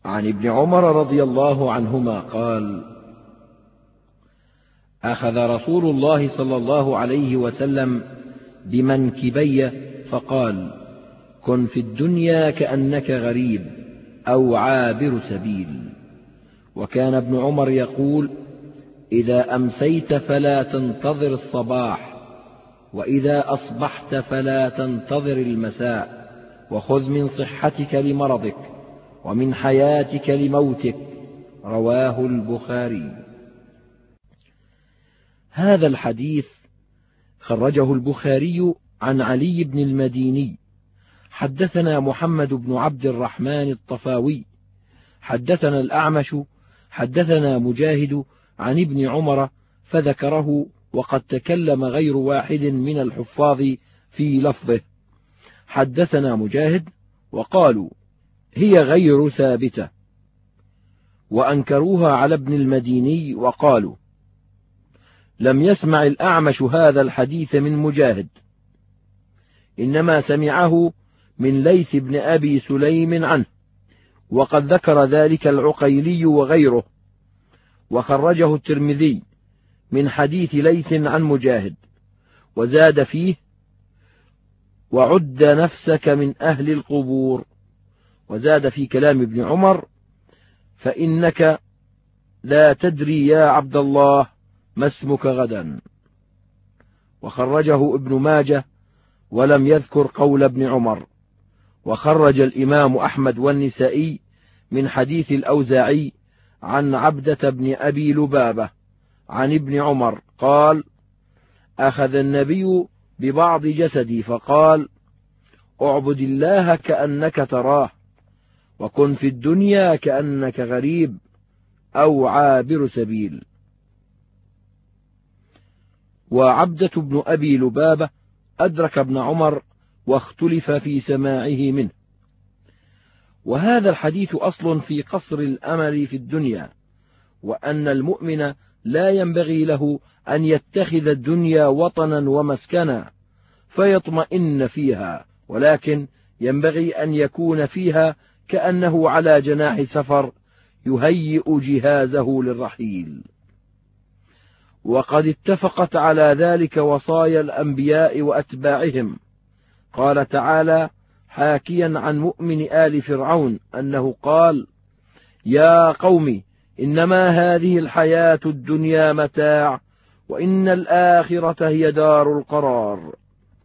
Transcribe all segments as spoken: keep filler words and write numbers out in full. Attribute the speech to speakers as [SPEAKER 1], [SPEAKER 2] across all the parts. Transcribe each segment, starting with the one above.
[SPEAKER 1] عن ابن عمر رضي الله عنهما قال: أخذ رسول الله صلى الله عليه وسلم بمنكبي فقال: كن في الدنيا كأنك غريب أو عابر سبيل. وكان ابن عمر يقول: إذا أمسيت فلا تنتظر الصباح، وإذا أصبحت فلا تنتظر المساء، وخذ من صحتك لمرضك ومن حياتك لموتك. رواه البخاري. هذا الحديث خرجه البخاري عن علي بن المديني. حدثنا محمد بن عبد الرحمن الطفاوي حدثنا الأعمش حدثنا مجاهد عن ابن عمر فذكره، وقد تكلم غير واحد من الحفاظ في لفظه. حدثنا مجاهد وقالوا هي غير ثابتة، وأنكروها على ابن المديني وقالوا لم يسمع الأعمش هذا الحديث من مجاهد، إنما سمعه من ليث بن أبي سليم عنه، وقد ذكر ذلك العقيلي وغيره، وخرجه الترمذي من حديث ليث عن مجاهد، وزاد فيه: وعد نفسك من أهل القبور. وزاد في كلام ابن عمر: فإنك لا تدري يا عبد الله ما اسمك غدا. وخرجه ابن ماجه ولم يذكر قول ابن عمر. وخرج الإمام أحمد والنسائي من حديث الأوزاعي عن عبدة بن أبي لبابة عن ابن عمر قال: أخذ النبي ببعض جسدي فقال: اعبد الله كأنك تراه، وكن في الدنيا كأنك غريب أو عابر سبيل. وعبدة بن أبي لبابة أدرك ابن عمر واختلف في سماعه منه. وهذا الحديث أصل في قصر الأمل في الدنيا، وأن المؤمن لا ينبغي له أن يتخذ الدنيا وطنا ومسكنا فيطمئن فيها، ولكن ينبغي أن يكون فيها كأنه على جناح سفر يهيئ جهازه للرحيل. وقد اتفقت على ذلك وصايا الأنبياء وأتباعهم. قال تعالى حاكيا عن مؤمن آل فرعون أنه قال: يا قوم إنما هذه الحياة الدنيا متاع، وإن الآخرة هي دار القرار.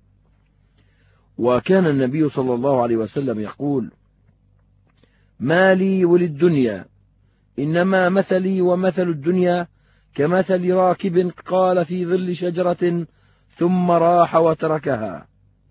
[SPEAKER 1] وكان النبي صلى الله عليه وسلم يقول: ما لي وللدنيا، إنما مثلي ومثل الدنيا كمثل راكب قال في ظل شجرة ثم راح وتركها.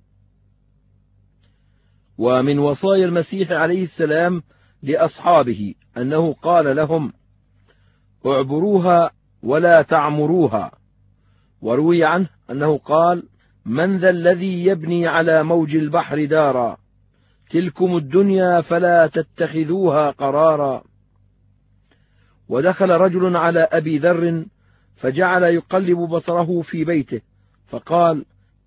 [SPEAKER 1] ومن وصايا المسيح عليه السلام لأصحابه أنه قال لهم: اعبروها ولا تعمروها. وروي عنه أنه قال: من ذا الذي يبني على موج البحر دارا، تلكم الدنيا فلا تتخذوها قرارا. ودخل رجل على أبي ذر فجعل يقلب بصره في بيته فقال: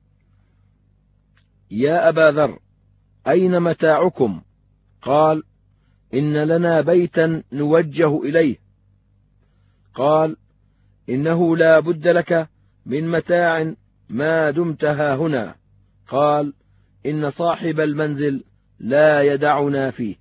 [SPEAKER 1] يا أبا ذر، أين متاعكم؟ قال: إن لنا بيتا نوجه إليه. قال: إنه لا بد لك من متاع ما دمت ها هنا. قال: إن صاحب المنزل لا يدعنا فيه.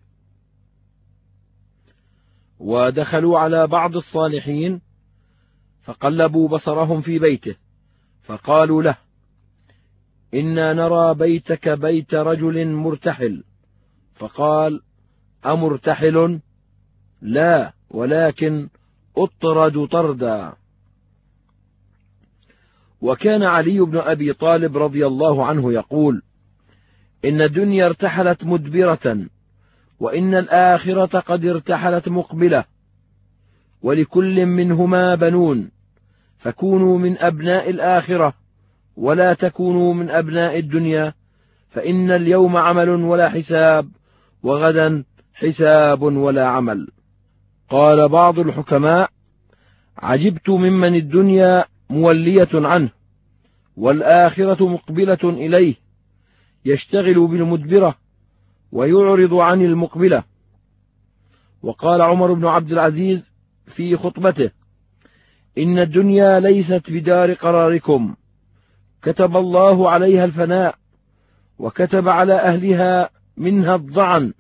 [SPEAKER 1] ودخلوا على بعض الصالحين فقلبوا بصرهم في بيته فقالوا له: إنا نرى بيتك بيت رجل مرتحل. فقال: أمرتحل؟ لا، ولكن أطرد طردا. وكان علي بن أبي طالب رضي الله عنه يقول: إن الدنيا ارتحلت مدبرة، وإن الآخرة قد ارتحلت مقبلة، ولكل منهما بنون، فكونوا من أبناء الآخرة ولا تكونوا من أبناء الدنيا، فإن اليوم عمل ولا حساب، وغدا حساب ولا عمل. قال بعض الحكماء: عجبت ممن الدنيا مولية عنه والآخرة مقبلة إليه، يشتغل بالمدبرة ويعرض عن المقبلة. وقال عمر بن عبد العزيز في خطبته: إن الدنيا ليست بدار قراركم، كتب الله عليها الفناء، وكتب على أهلها منها الضعن،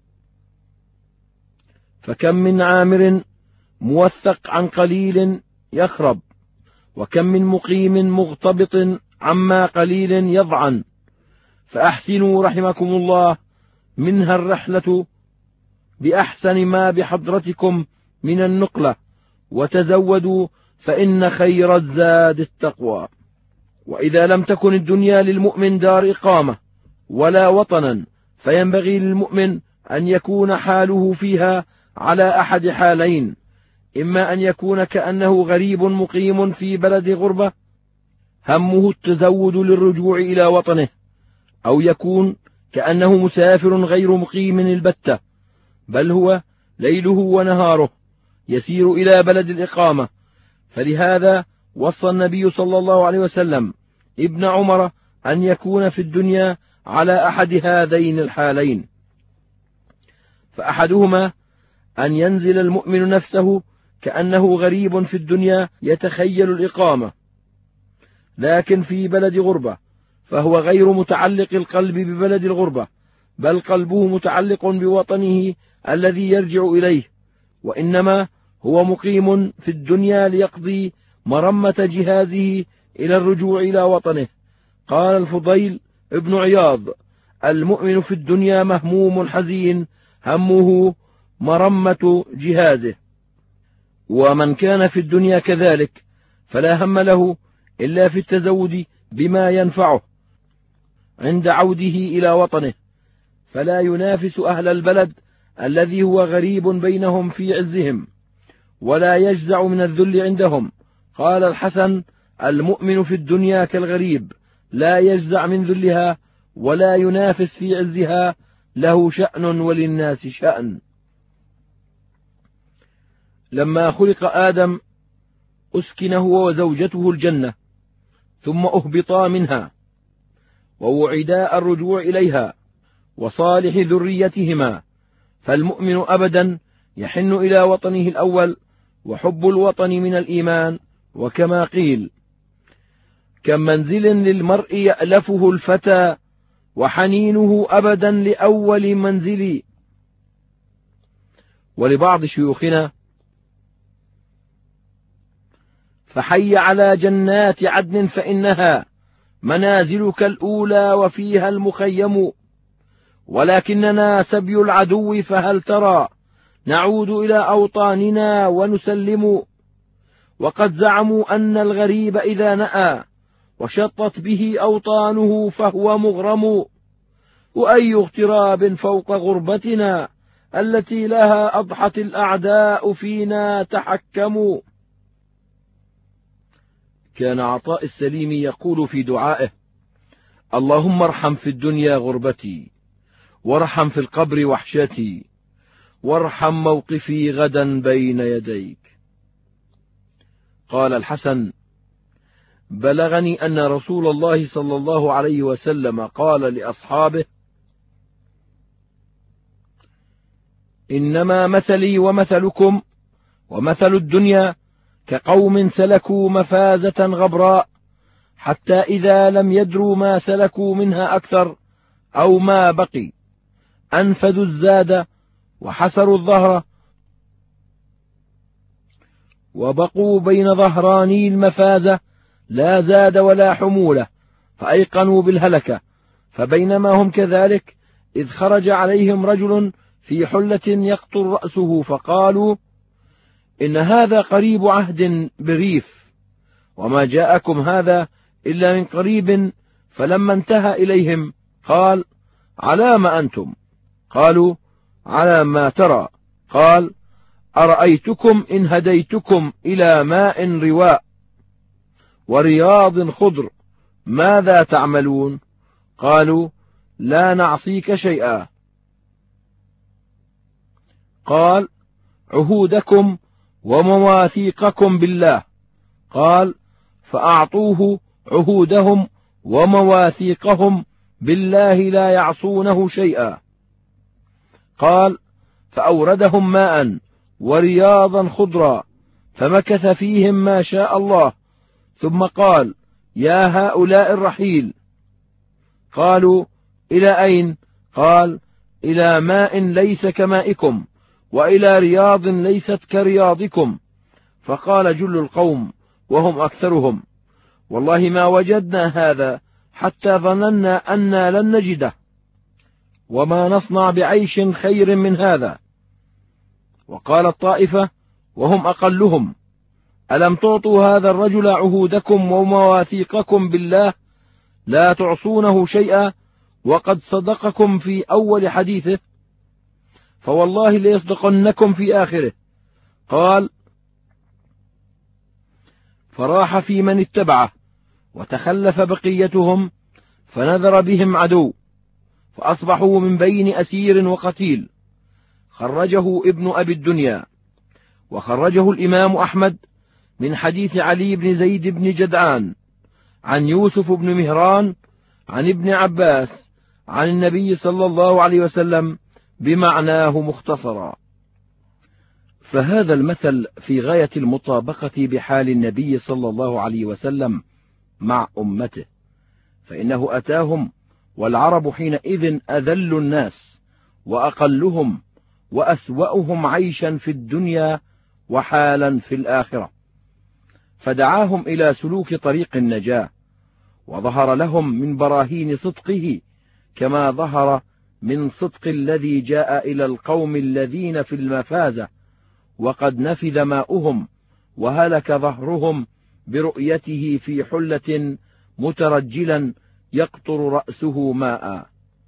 [SPEAKER 1] فكم من عامر موثق عن قليل يخرب، وكم من مقيم مغتبط عما قليل يضعن، فأحسنوا رحمكم الله منها الرحلة بأحسن ما بحضرتكم من النقلة، وتزودوا فإن خير الزاد التقوى. وإذا لم تكن الدنيا للمؤمن دار إقامة ولا وطنا، فينبغي للمؤمن أن يكون حاله فيها على أحد حالين: إما أن يكون كأنه غريب مقيم في بلد غربة همه التزود للرجوع إلى وطنه، أو يكون كأنه مسافر غير مقيم البتة، بل هو ليله ونهاره يسير إلى بلد الإقامة. فلهذا وصى النبي صلى الله عليه وسلم ابن عمر أن يكون في الدنيا على أحد هذين الحالين، فأحدهما أن ينزل المؤمن نفسه كأنه غريب في الدنيا يتخيل الإقامة، لكن في بلد غربة، فهو غير متعلق القلب ببلد الغربة، بل قلبه متعلق بوطنه الذي يرجع إليه، وإنما هو مقيم في الدنيا ليقضي مرمة جهازه إلى الرجوع إلى وطنه. قال الفضيل ابن عياض: المؤمن في الدنيا مهموم حزين، همه مرمة جهازه. ومن كان في الدنيا كذلك فلا هم له إلا في التزود بما ينفعه عند عوده إلى وطنه، فلا ينافس أهل البلد الذي هو غريب بينهم في عزهم، ولا يجزع من الذل عندهم. قال الحسن: المؤمن في الدنيا كالغريب، لا يجزع من ذلها ولا ينافس في عزها، له شأن وللناس شأن. لما خلق آدم أسكن هو وزوجته الجنة، ثم أهبطا منها، ووعدا الرجوع إليها وصالح ذريتهما، فالمؤمن أبدا يحن إلى وطنه الأول، وحب الوطن من الإيمان. وكما قيل: كم منزل للمرء يألفه الفتى، وحنينه أبدا لأول منزل. ولبعض شيوخنا: فحي على جنات عدن فإنها منازلك الأولى وفيها المخيم، ولكننا سبي العدو، فهل ترى نعود إلى أوطاننا ونسلم. وقد زعموا أن الغريب إذا نأى وشطت به أوطانه فهو مغرم، وأي اغتراب فوق غربتنا التي لها أضحت الأعداء فينا تحكموا. كان عطاء السليم يقول في دعائه: اللهم ارحم في الدنيا غربتي، وارحم في القبر وحشتي، وارحم موقفي غدا بين يديك. قال الحسن: بلغني أن رسول الله صلى الله عليه وسلم قال لأصحابه: إنما مثلي ومثلكم ومثل الدنيا كقوم سلكوا مفازة غبراء، حتى إذا لم يدروا ما سلكوا منها أكثر أو ما بقي أنفذوا الزاد وحسروا الظهر، وبقوا بين ظهراني المفازة لا زاد ولا حمولة، فأيقنوا بالهلكة. فبينما هم كذلك إذ خرج عليهم رجل في حلة يقطر رأسه، فقالوا: إن هذا قريب عهد بريف، وما جاءكم هذا إلا من قريب. فلما انتهى إليهم قال: على ما أنتم؟ قالوا: على ما ترى. قال: أرأيتكم إن هديتكم إلى ماء رواء ورياض خضر ماذا تعملون؟ قالوا: لا نعصيك شيئا. قال: عهودكم ومواثيقكم بالله. قال: فأعطوه عهودهم ومواثيقهم بالله لا يعصونه شيئا. قال: فأوردهم ماء ورياضا خضرا، فمكث فيهم ما شاء الله، ثم قال: يا هؤلاء الرحيل. قالوا: إلى أين؟ قال: إلى ماء ليس كمائكم، وإلى رياض ليست كرياضكم. فقال جل القوم وهم أكثرهم: والله ما وجدنا هذا حتى ظننا أنا لن نجده، وما نصنع بعيش خير من هذا. وقال الطائفة وهم أقلهم: ألم تعطوا هذا الرجل عهودكم ومواثيقكم بالله لا تعصونه شيئا، وقد صدقكم في أول حديثه، فوالله ليصدقنكم في آخره. قال: فراح في من اتبعه، وتخلف بقيتهم، فنذر بهم عدو، فأصبحوا من بين أسير وقتيل. خرجه ابن أبي الدنيا، وخرجه الإمام أحمد من حديث علي بن زيد بن جدعان عن يوسف بن مهران عن ابن عباس عن النبي صلى الله عليه وسلم بمعناه مختصرا. فهذا المثل في غاية المطابقة بحال النبي صلى الله عليه وسلم مع أمته، فإنه أتاهم والعرب حينئذ أذل الناس وأقلهم وأسوأهم عيشا في الدنيا وحالا في الآخرة، فدعاهم إلى سلوك طريق النجاة، وظهر لهم من براهين صدقه كما ظهر من صدق الذي جاء إلى القوم الذين في المفازة وقد نفذ ماؤهم وهلك ظهرهم برؤيته في حلة مترجلا يقطر رأسه ماء.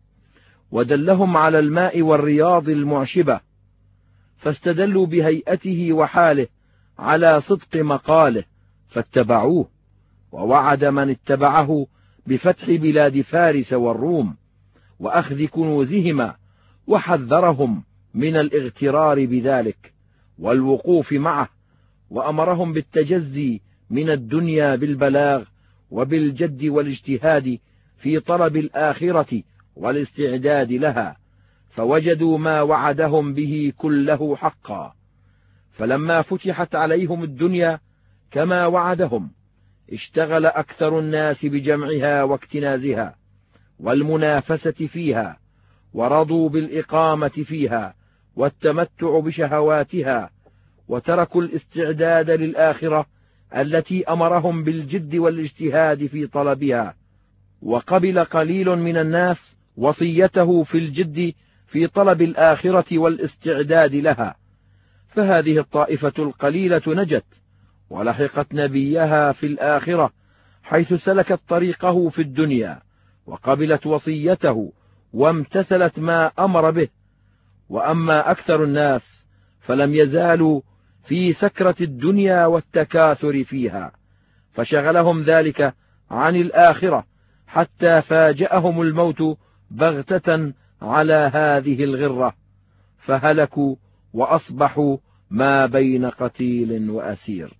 [SPEAKER 1] ودلهم على الماء والرياض المعشبة، فاستدلوا بهيئته وحاله على صدق مقاله فاتبعوه، ووعد من اتبعه بفتح بلاد فارس والروم وأخذ كنوزهما، وحذرهم من الاغترار بذلك والوقوف معه، وأمرهم بالتجزي من الدنيا بالبلاغ وبالجد والاجتهاد في طلب الآخرة والاستعداد لها، فوجدوا ما وعدهم به كله حقا. فلما فتحت عليهم الدنيا كما وعدهم، اشتغل أكثر الناس بجمعها واكتنازها والمنافسة فيها، ورضوا بالإقامة فيها والتمتع بشهواتها، وتركوا الاستعداد للآخرة التي أمرهم بالجد والاجتهاد في طلبها. وقبل قليل من الناس وصيته في الجد في طلب الآخرة والاستعداد لها، فهذه الطائفة القليلة نجت ولحقت نبيها في الآخرة، حيث سلكت طريقه في الدنيا وقبلت وصيته وامتثلت ما أمر به. وأما أكثر الناس فلم يزالوا في سكرة الدنيا والتكاثر فيها، فشغلهم ذلك عن الآخرة حتى فاجأهم الموت بغتة على هذه الغرة، فهلكوا وأصبحوا ما بين قتيل وأسير.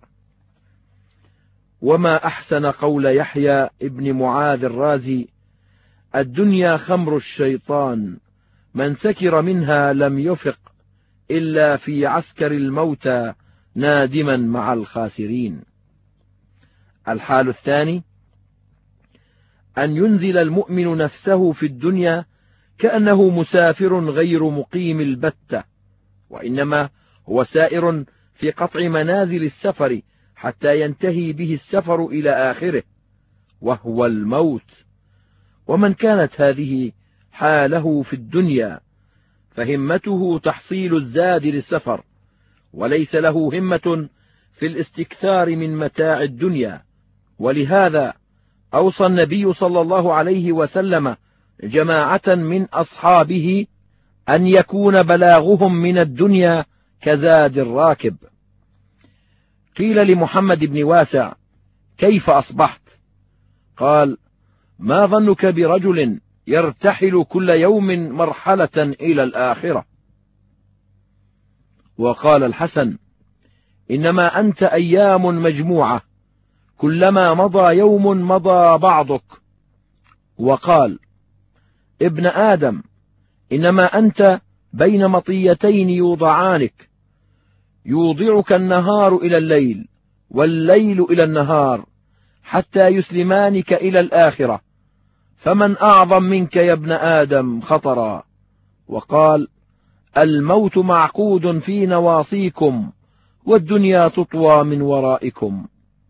[SPEAKER 1] وما أحسن قول يحيى ابن معاذ الرازي: الدنيا خمر الشيطان، من سكر منها لم يفق إلا في عسكر الموتى نادما مع الخاسرين. الحال الثاني أن ينزل المؤمن نفسه في الدنيا كأنه مسافر غير مقيم البتة، وإنما هو سائر في قطع منازل السفر حتى ينتهي به السفر إلى آخره وهو الموت. ومن كانت هذه حاله في الدنيا فهمته تحصيل الزاد للسفر، وليس له همة في الاستكثار من متاع الدنيا. ولهذا أوصى النبي صلى الله عليه وسلم جماعة من أصحابه أن يكون بلاغهم من الدنيا كزاد الراكب. قيل لمحمد بن واسع: كيف أصبحت؟ قال: ما ظنك برجل يرتحل كل يوم مرحلة إلى الآخرة؟ وقال الحسن: إنما أنت أيام مجموعة، كلما مضى يوم مضى بعضك. وقال: ابن آدم، إنما أنت بين مطيتين يوضعانك، يوضعك النهار إلى الليل والليل إلى النهار، حتى يسلمانك إلى الآخرة، فمن أعظم منك يا ابن آدم خطرا؟ وقال: الموت معقود في نواصيكم، والدنيا تطوى من ورائكم.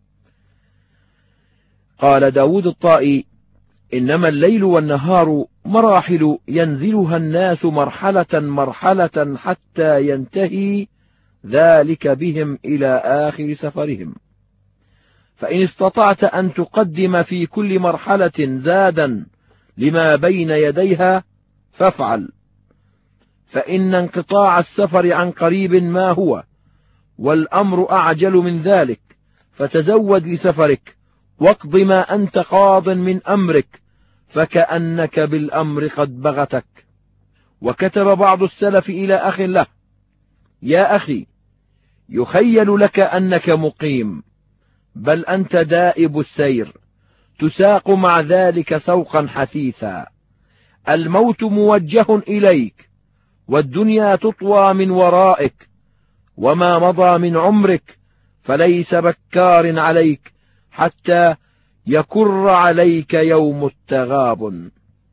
[SPEAKER 1] قال داود الطائي: إنما الليل والنهار مراحل ينزلها الناس مرحلة مرحلة حتى ينتهي ذلك بهم إلى آخر سفرهم، فإن استطعت أن تقدم في كل مرحلة زادا لما بين يديها فافعل، فإن انقطاع السفر عن قريب ما هو، والأمر أعجل من ذلك، فتزود لسفرك واقض ما أنت قاض من أمرك، فكأنك بالأمر قد بغتك. وكتب بعض السلف إلى أخ له: يا أخي، يخيل لك أنك مقيم، بل أنت دائب السير، تساق مع ذلك سوقا حثيثا، الموت موجه إليك، والدنيا تطوى من ورائك، وما مضى من عمرك فليس بكار عليك حتى يكر عليك يوم التغابن.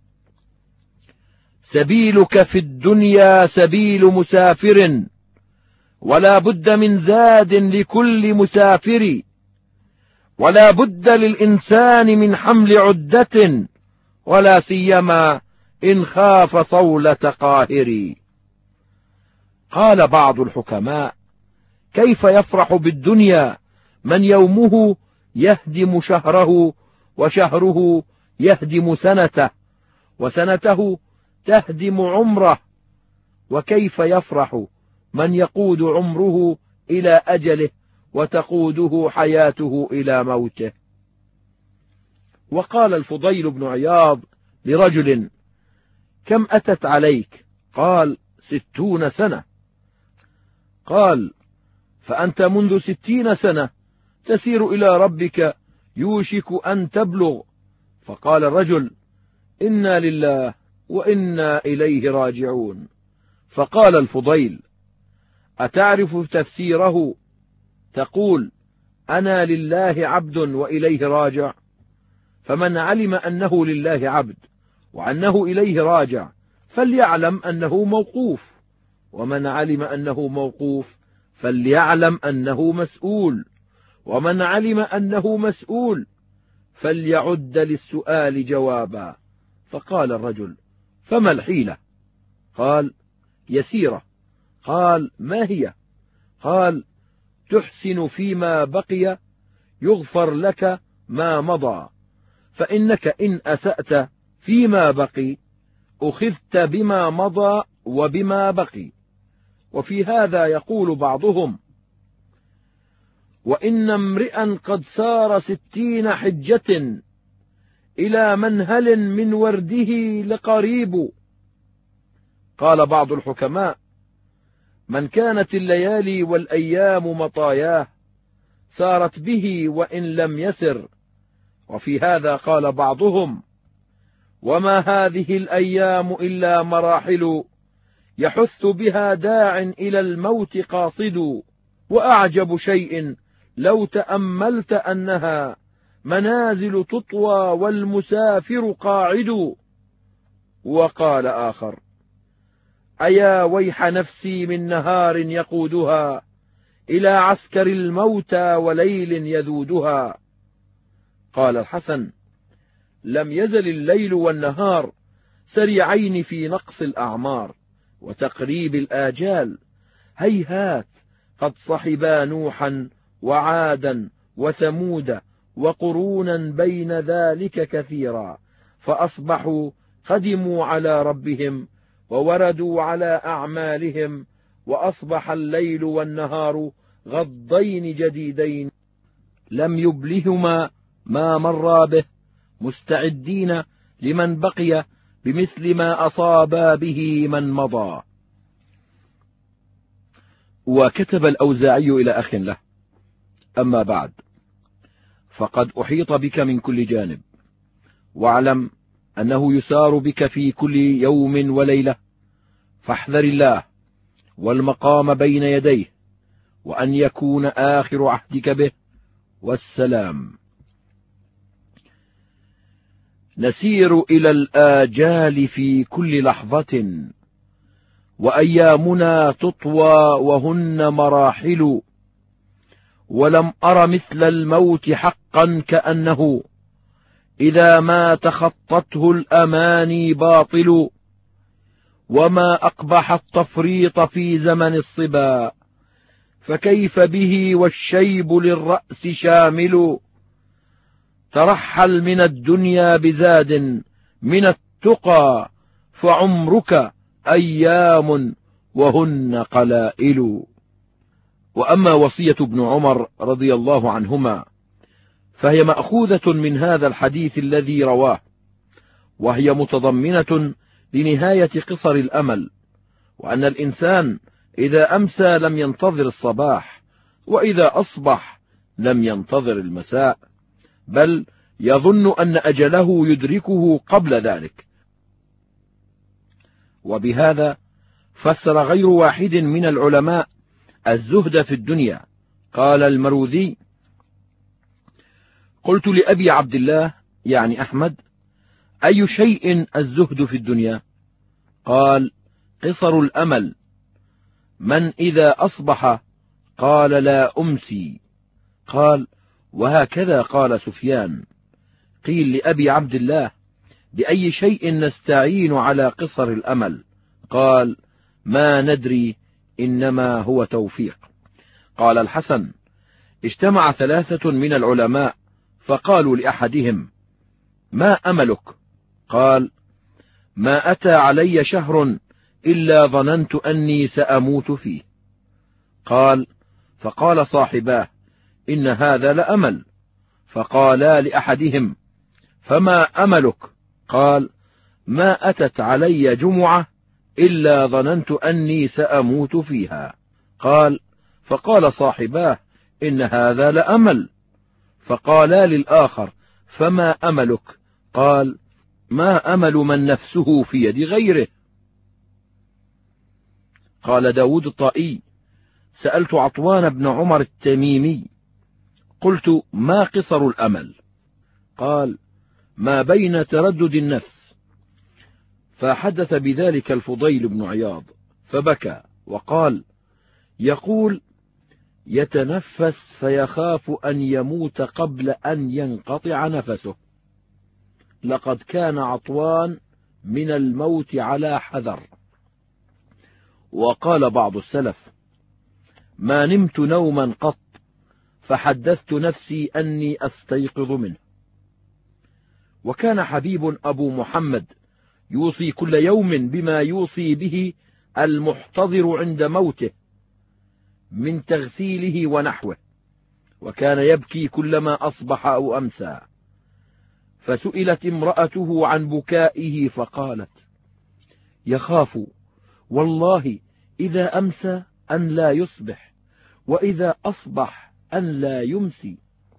[SPEAKER 1] سبيلك في الدنيا سبيل مسافر، ولا بد من زاد لكل مسافر، ولا بد للإنسان من حمل عدة، ولا سيما إن خاف صولة قاهر. قال بعض الحكماء: كيف يفرح بالدنيا من يومه يهدم شهره، وشهره يهدم سنته، وسنته تهدم عمره؟ وكيف يفرح من يقود عمره إلى أجله، وتقوده حياته إلى موته؟ وقال الفضيل بن عياض لرجل: كم أتت عليك؟ قال: ستون سنة. قال: فأنت منذ ستين سنة تسير إلى ربك، يوشك أن تبلغ. فقال الرجل: إنا لله وإنا إليه راجعون. فقال الفضيل: أتعرف تفسيره؟ تقول: أنا لله عبد وإليه راجع. فمن علم أنه لله عبد وأنه إليه راجع فليعلم أنه موقوف، ومن علم أنه موقوف فليعلم أنه مسؤول، ومن علم أنه مسؤول فليعد للسؤال جوابا. فقال الرجل: فما الحيلة؟ قال: يسيرة. قال: ما هي؟ قال: تحسن فيما بقي يغفر لك ما مضى، فإنك إن أسأت فيما بقي أخذت بما مضى وبما بقي. وفي هذا يقول بعضهم: وإن امرئا قد سار ستين حجة إلى منهل من ورده لقريب. قال بعض الحكماء: من كانت الليالي والأيام مطاياه سارت به وإن لم يسر. وفي هذا قال بعضهم: وما هذه الأيام إلا مراحل يحث بها داع إلى الموت قاصد، وأعجب شيء لو تأملت أنها منازل تطوى والمسافر قاعد. وقال آخر: أيا ويح نفسي من نهار يقودها إلى عسكر الموتى وليل يذودها. قال الحسن: لم يزل الليل والنهار سريعين في نقص الأعمار وتقريب الآجال، هيهات قد صحبا نوحا وعادا وثمود وقرونا بين ذلك كثيرا، فأصبحوا قدموا على ربهم ووردوا على أعمالهم، وأصبح الليل والنهار غضين جديدين لم يبلهما ما مر به، مستعدين لمن بقي بمثل ما أصابا به من مضى. وكتب الأوزاعي إلى أخ له: أما بعد، فقد أحيط بك من كل جانب، واعلم أنه يسار بك في كل يوم وليلة، فاحذر الله والمقام بين يديه، وأن يكون آخر عهدك به، والسلام. نسير إلى الآجال في كل لحظة، وأيامنا تطوى وهن مراحل، ولم أر مثل الموت حقا كأنه إذا ما تخطته الأماني باطل، وما أقبح التفريط في زمن الصبا، فكيف به والشيب للرأس شامل. ترحل من الدنيا بزاد من التقى، فعمرك أيام وهن قلائل. وأما وصية ابن عمر رضي الله عنهما فهي مأخوذة من هذا الحديث الذي رواه، وهي متضمنة لنهاية قصر الأمل، وأن الإنسان إذا أمسى لم ينتظر الصباح، وإذا أصبح لم ينتظر المساء، بل يظن أن أجله يدركه قبل ذلك. وبهذا فسر غير واحد من العلماء الزهد في الدنيا. قال المروذي: قلت لأبي عبد الله يعني أحمد: أي شيء الزهد في الدنيا؟ قال: قصر الأمل. من إذا أصبح قال لا أمسي. قال: وهكذا قال سفيان. قيل لأبي عبد الله: بأي شيء نستعين على قصر الأمل؟ قال: ما ندري، إنما هو توفيق. قال الحسن: اجتمع ثلاثة من العلماء فقالوا لأحدهم: ما أملك؟ قال: ما أتى علي شهر إلا ظننت أني سأموت فيه. قال: فقال صاحباه: إن هذا لأمل. فقالا لأحدهم: فما أملك؟ قال: ما أتت علي جمعة إلا ظننت أني سأموت فيها. قال: فقال صاحباه: إن هذا لأمل. فقالا للآخر: فما أملك؟ قال: ما أمل من نفسه في يد غيره. قال داود الطائي: سألت عطوان بن عمر التميمي قلت: ما قصر الأمل؟ قال: ما بين تردد النفس. فحدث بذلك الفضيل بن عياض فبكى وقال: يقول: يتنفس فيخاف أن يموت قبل أن ينقطع نفسه. لقد كان عطوان من الموت على حذر. وقال بعض السلف: ما نمت نوما قط فحدثت نفسي أني أستيقظ منه. وكان حبيب أبو محمد يوصي كل يوم بما يوصي به المحتضر عند موته من تغسيله ونحوه، وكان يبكي كلما أصبح أو أمسى. فسئلت امرأته عن بكائه فقالت: يخاف والله إذا أمسى أن لا يصبح، وإذا أصبح أن لا يمسي.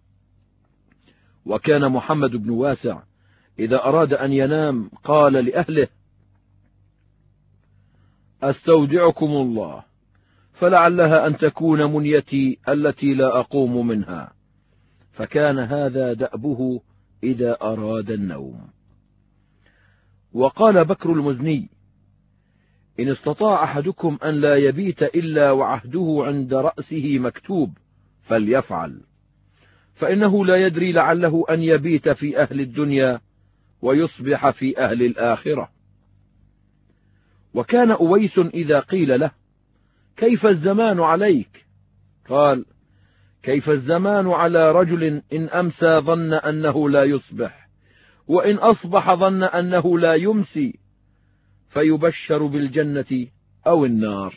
[SPEAKER 1] وكان محمد بن واسع إذا أراد أن ينام قال لأهله: أستودعكم الله، فلعلها أن تكون منيتي التي لا أقوم منها. فكان هذا دأبه إذا أراد النوم. وقال بكر المزني: إن استطاع أحدكم أن لا يبيت إلا وعهده عند رأسه مكتوب فليفعل، فإنه لا يدري لعله أن يبيت في أهل الدنيا ويصبح في أهل الآخرة. وكان أويس إذا قيل له: كيف الزمان عليك؟ قال: كيف الزمان على رجل إن أمسى ظن أنه لا يصبح، وإن أصبح ظن أنه لا يمسي، فيبشر بالجنة أو النار.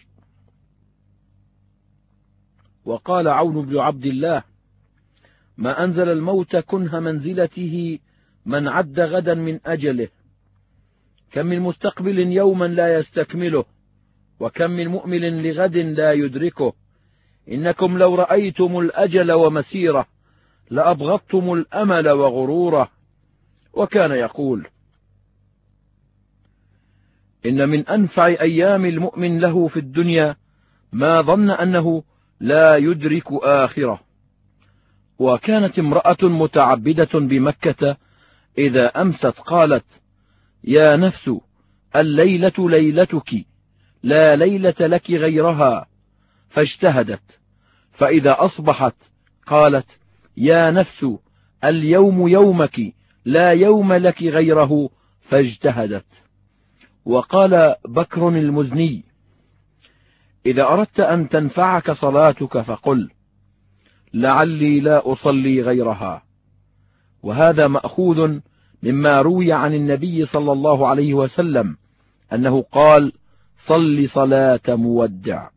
[SPEAKER 1] وقال عون بن عبد الله: ما أنزل الموت كنه منزلته من عد غدا من أجله، كم من مستقبل يوما لا يستكمله، وكم من مؤمل لغد لا يدركه. إنكم لو رأيتم الأجل ومسيره لأبغضتم الأمل وغروره. وكان يقول: إن من أنفع أيام المؤمن له في الدنيا ما ظن أنه لا يدرك آخرة. وكانت امرأة متعبدة بمكة إذا أمست قالت: يا نفس، الليلة ليلتك، لا ليلة لك غيرها، فاجتهدت. فإذا أصبحت قالت: يا نفس، اليوم يومك، لا يوم لك غيره، فاجتهدت. وقال بكر المزني: إذا أردت أن تنفعك صلاتك فقل: لعلي لا أصلي غيرها. وهذا مأخوذ مما روي عن النبي صلى الله عليه وسلم أنه قال: صل صلاة مودع.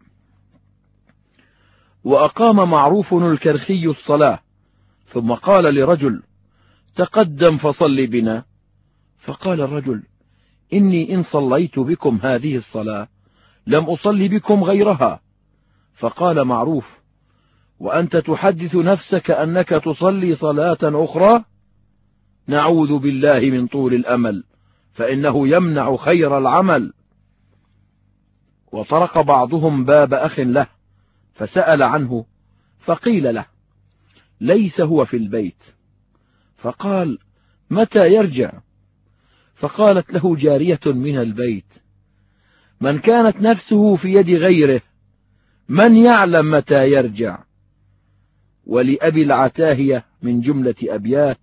[SPEAKER 1] وأقام معروف الكرخي الصلاة، ثم قال لرجل: تقدم فصل بنا. فقال الرجل: إني إن صليت بكم هذه الصلاة لم أصلي بكم غيرها. فقال معروف: وأنت تحدث نفسك أنك تصلي صلاة أخرى؟ نعوذ بالله من طول الأمل، فإنه يمنع خير العمل. وطرق بعضهم باب أخ له فسأل عنه، فقيل له: ليس هو في البيت. فقال: متى يرجع؟ فقالت له جارية من البيت: من كانت نفسه في يد غيره من يعلم متى يرجع. ولأبي العتاهية من جملة أبيات: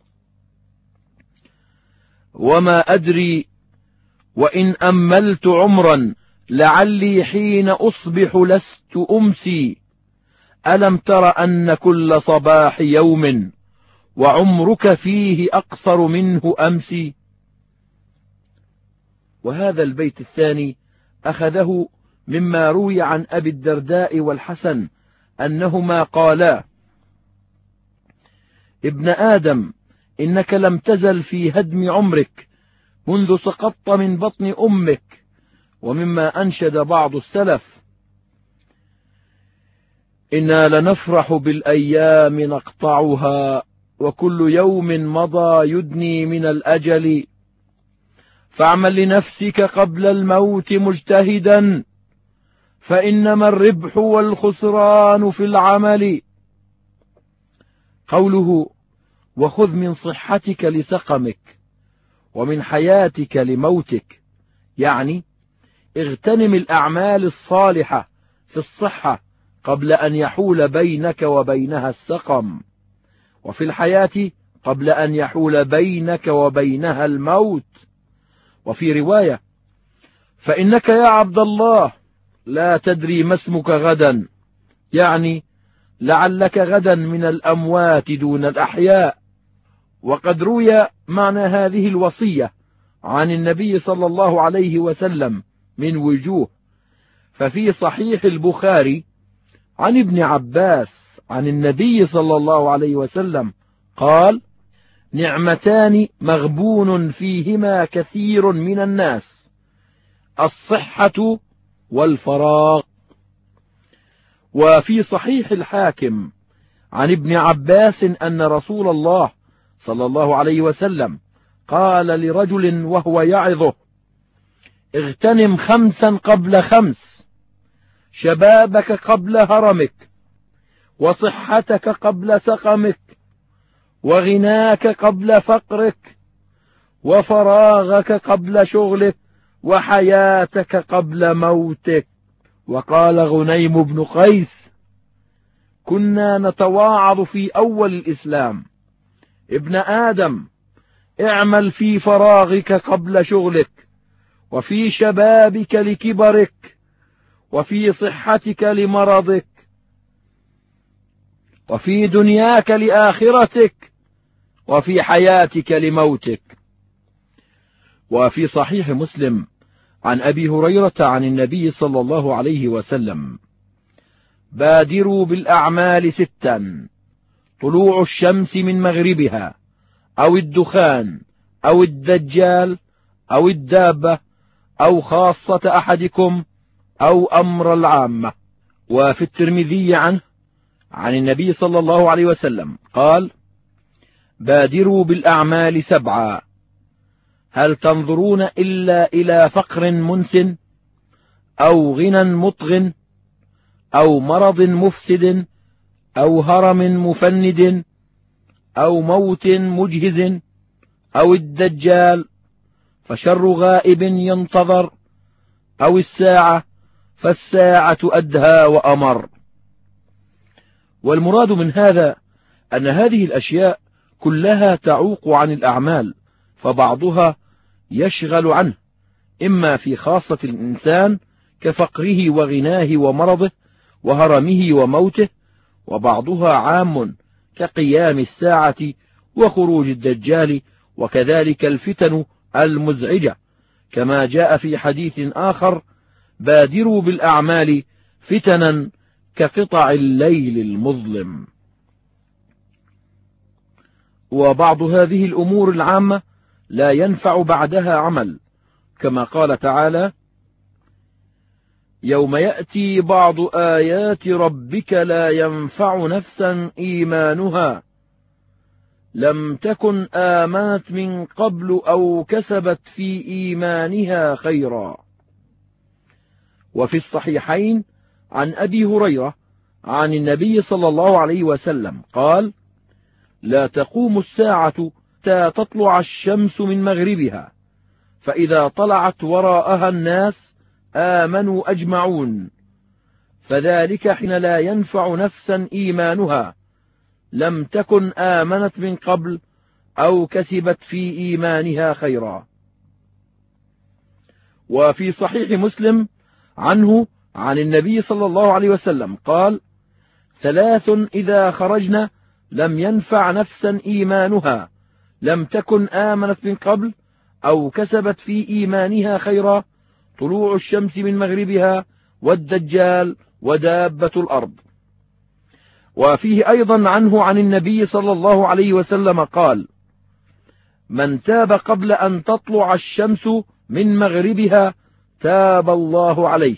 [SPEAKER 1] وما أدري وإن أملت عمرا، لعلي حين أصبح لست أمسي. ألم تر أن كل صباح يوم وعمرك فيه أقصر منه أمسي. وهذا البيت الثاني أخذه مما روي عن أبي الدرداء والحسن أنهما قالا: ابن آدم، إنك لم تزل في هدم عمرك منذ سقطت من بطن أمك. ومما أنشد بعض السلف: إنا لنفرح بالأيام نقطعها، وكل يوم مضى يدني من الأجل. فاعمل لنفسك قبل الموت مجتهدا، فإنما الربح والخسران في العمل. قوله: وخذ من صحتك لسقمك ومن حياتك لموتك، يعني اغتنم الأعمال الصالحة في الصحة قبل أن يحول بينك وبينها السقم، وفي الحياة قبل أن يحول بينك وبينها الموت. وفي رواية: فإنك يا عبد الله لا تدري ما اسمك غدا، يعني لعلك غدا من الأموات دون الأحياء. وقد روي معنى هذه الوصية عن النبي صلى الله عليه وسلم من وجوه. ففي صحيح البخاري عن ابن عباس عن النبي صلى الله عليه وسلم قال: نعمتان مغبون فيهما كثير من الناس، الصحة والفراغ. وفي صحيح الحاكم عن ابن عباس أن رسول الله صلى الله عليه وسلم قال لرجل وهو يعظه: اغتنم خمسا قبل خمس، شبابك قبل هرمك، وصحتك قبل سقمك، وغناك قبل فقرك، وفراغك قبل شغلك، وحياتك قبل موتك. وقال غنيم بن قيس: كنا نتواعظ في أول الإسلام: ابن آدم، اعمل في فراغك قبل شغلك، وفي شبابك لكبرك، وفي صحتك لمرضك، وفي دنياك لآخرتك، وفي حياتك لموتك. وفي صحيح مسلم عن أبي هريرة عن النبي صلى الله عليه وسلم: بادروا بالأعمال ستا: طلوع الشمس من مغربها، أو الدخان، أو الدجال، أو الدابة، أو خاصة أحدكم، أو أمر العامة. وفي الترمذي عنه عن النبي صلى الله عليه وسلم قال: بادروا بالأعمال سبعا: هل تنظرون إلا إلى فقر منسن أو غنى مطغ أو مرض مفسد أو هرم مفند أو موت مجهز أو الدجال فشر غائب ينتظر أو الساعة فالساعة أدهى وأمر. والمراد من هذا أن هذه الأشياء كلها تعوق عن الأعمال، فبعضها يشغل عنه، إما في خاصة الإنسان كفقره وغناه ومرضه وهرمه وموته، وبعضها عام كقيام الساعة وخروج الدجال، وكذلك الفتن المزعجة، كما جاء في حديث آخر: بادروا بالأعمال فتنا كقطع الليل المظلم. وبعض هذه الأمور العامة لا ينفع بعدها عمل، كما قال تعالى: يوم يأتي بعض آيات ربك لا ينفع نفسا إيمانها لم تكن آمنت من قبل أو كسبت في إيمانها خيرا. وفي الصحيحين عن أبي هريرة عن النبي صلى الله عليه وسلم قال: لا تقوم الساعة حتى تطلع الشمس من مغربها، فإذا طلعت وراءها الناس آمنوا أجمعون، فذلك حين لا ينفع نفسا إيمانها لم تكن آمنت من قبل أو كسبت في إيمانها خيرا. وفي صحيح مسلم عنه عن النبي صلى الله عليه وسلم قال: ثلاث إذا خرجن لم ينفع نفسا إيمانها لم تكن آمنت من قبل أو كسبت في إيمانها خيرا: طلوع الشمس من مغربها والدجال ودابة الأرض. وفيه أيضا عنه عن النبي صلى الله عليه وسلم قال: من تاب قبل أن تطلع الشمس من مغربها تاب الله عليه.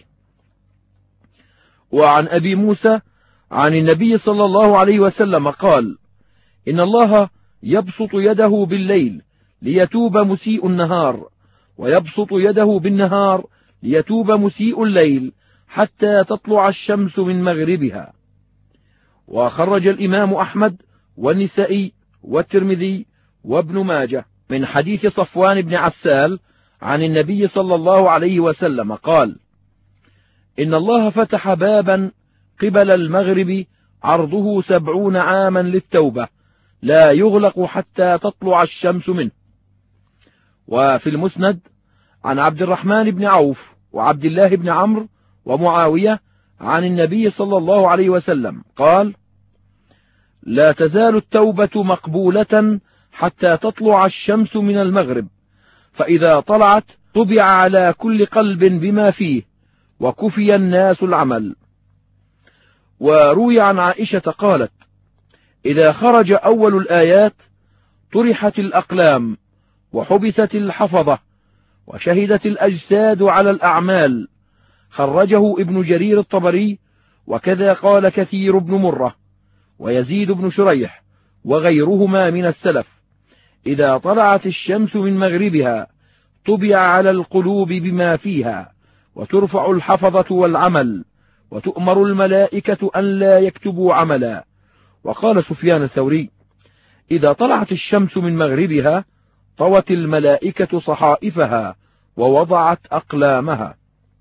[SPEAKER 1] وعن أبي موسى عن النبي صلى الله عليه وسلم قال: إن الله يبسط يده بالليل ليتوب مسيء النهار، ويبسط يده بالنهار ليتوب مسيء الليل حتى تطلع الشمس من مغربها. وخرج الإمام أحمد والنسائي والترمذي وابن ماجه من حديث صفوان بن عسال عن النبي صلى الله عليه وسلم قال: إن الله فتح بابا قبل المغرب عرضه سبعون عاما للتوبة لا يغلق حتى تطلع الشمس منه. وفي المسند عن عبد الرحمن بن عوف وعبد الله بن عمرو ومعاوية عن النبي صلى الله عليه وسلم قال: لا تزال التوبة مقبولة حتى تطلع الشمس من المغرب، فإذا طلعت طبع على كل قلب بما فيه وكفي الناس العمل. وروي عن عائشة قالت: إذا خرج أول الآيات طرحت الأقلام وحبست الحفظة وشهدت الأجساد على الأعمال. خرجه ابن جرير الطبري، وكذا قال كثير بن مرة ويزيد بن شريح وغيرهما من السلف: إذا طلعت الشمس من مغربها طبع على القلوب بما فيها وترفع الحفظة والعمل وتؤمر الملائكة أن لا يكتبوا عملا. وقال سفيان الثوري: إذا طلعت الشمس من مغربها طوت الملائكة صحائفها ووضعت أقلامها.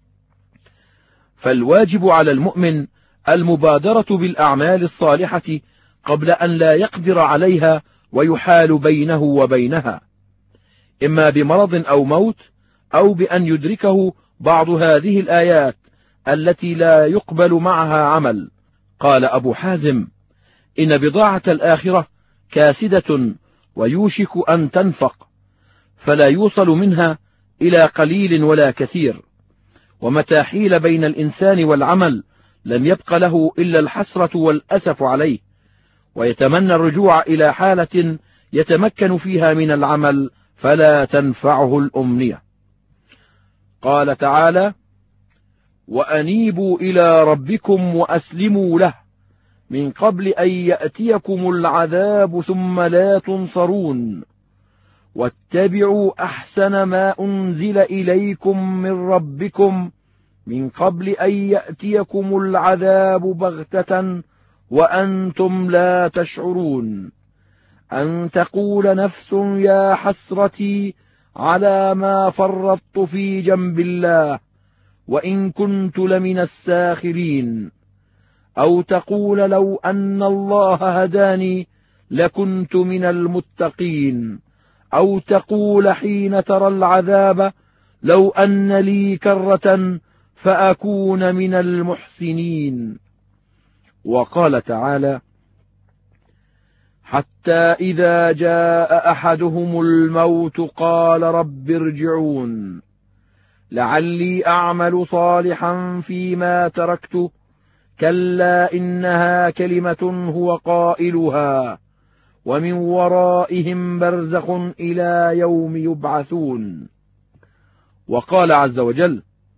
[SPEAKER 1] فالواجب على المؤمن المبادرة بالأعمال الصالحة قبل أن لا يقدر عليها ويحال بينه وبينها، إما بمرض أو موت، أو بأن يدركه بعض هذه الآيات التي لا يقبل معها عمل. قال أبو حازم: إن بضاعة الآخرة كاسدة ويوشك أن تنفق، فلا يوصل منها إلى قليل ولا كثير، ومتى حيل بين الإنسان والعمل لم يبق له إلا الحسرة والأسف عليه، ويتمنى الرجوع إلى حالة يتمكن فيها من العمل فلا تنفعه الأمنية. قال تعالى: وأنيبوا إلى ربكم وأسلموا له من قبل أن يأتيكم العذاب ثم لا تنصرون واتبعوا أحسن ما أنزل إليكم من ربكم من قبل أن يأتيكم العذاب بغتة وأنتم لا تشعرون أن تقول نفس يا حسرتي على ما فرطت في جنب الله وإن كنت لمن الساخرين، أو تقول لو أن الله هداني لكنت من المتقين، أو تقول حين ترى العذاب لو أن لي كرة فأكون من المحسنين. وقال تعالى: حتى إذا جاء أحدهم الموت قال رب ارجعون لعلي أعمل صالحا فيما تركت كلا إنها كلمة هو قائلها ومن ورائهم برزخ إلى يوم يبعثون. وقال عز وجل: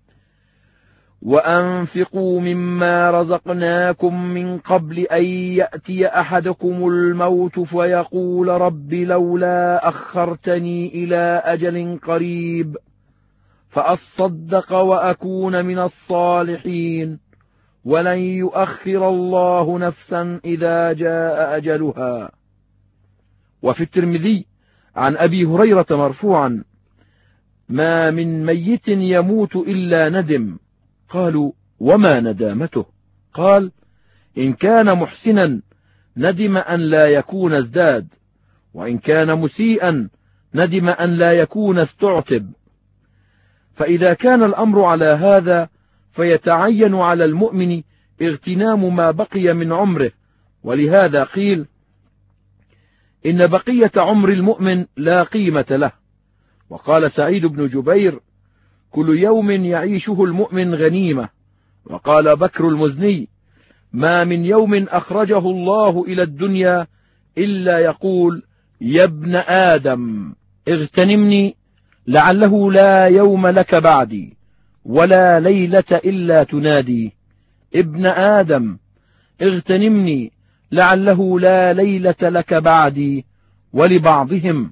[SPEAKER 1] وأنفقوا مما رزقناكم من قبل أن يأتي أحدكم الموت فيقول رب لولا أخرتني إلى أجل قريب فأصدق وأكون من الصالحين ولن يؤخر الله نفسا إذا جاء أجلها. وفي الترمذي عن أبي هريرة مرفوعا: ما من ميت يموت إلا ندم. قالوا: وما ندامته؟ قال: إن كان محسنا ندم أن لا يكون ازداد، وإن كان مسيئا ندم أن لا يكون استعتب. فإذا كان الأمر على هذا فيتعين على المؤمن اغتنام ما بقي من عمره، ولهذا قيل: إن بقية عمر المؤمن لا قيمة له. وقال سعيد بن جبير: كل يوم يعيشه المؤمن غنيمة. وقال بكر المزني: ما من يوم أخرجه الله إلى الدنيا إلا يقول: يا ابن آدم اغتنمني لعله لا يوم لك بعدي ولا ليلة إلا تنادي. ابن آدم اغتنمني لعله لا ليلة لك بعدي. ولبعضهم: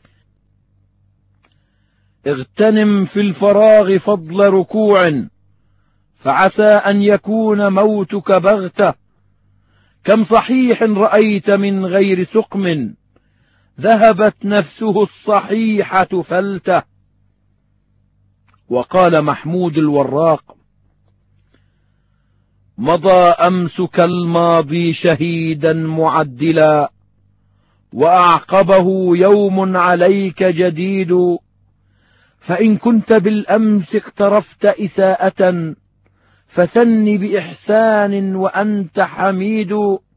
[SPEAKER 1] اغتنم في الفراغ فضل ركوع فعسى أن يكون موتك بغتة. كم صحيح رأيت من غير سقم ذهبت نفسه الصحيحة فلتة. وقال محمود الوراق: مضى أمسك الماضي شهيدا معدلا وأعقبه يوم عليك جديد. فإن كنت بالأمس اقترفت إساءة فثن بإحسان وأنت حميد.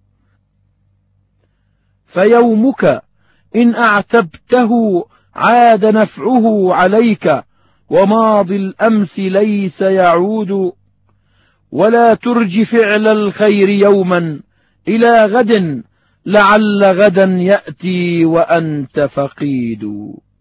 [SPEAKER 1] فيومك إن أعتبته عاد نفعه عليك وماضي الأمس ليس يعود. ولا ترج فعل الخير يوما إلى غد لعل غدا يأتي وأنت فقيد.